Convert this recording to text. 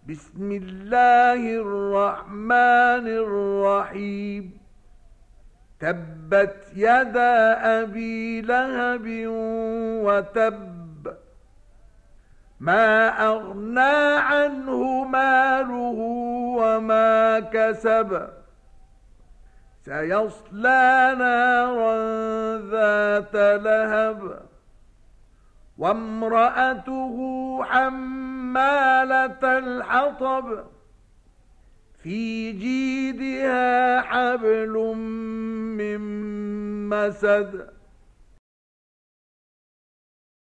بسم الله الرحمن الرحيم. تبت يدا أبي لهب وتب، ما أغنى عنه ماله وما كسب، سيصلى نارا ذات لهب، وامرأته حمالة الحطب، في جيدها حبل من مسد.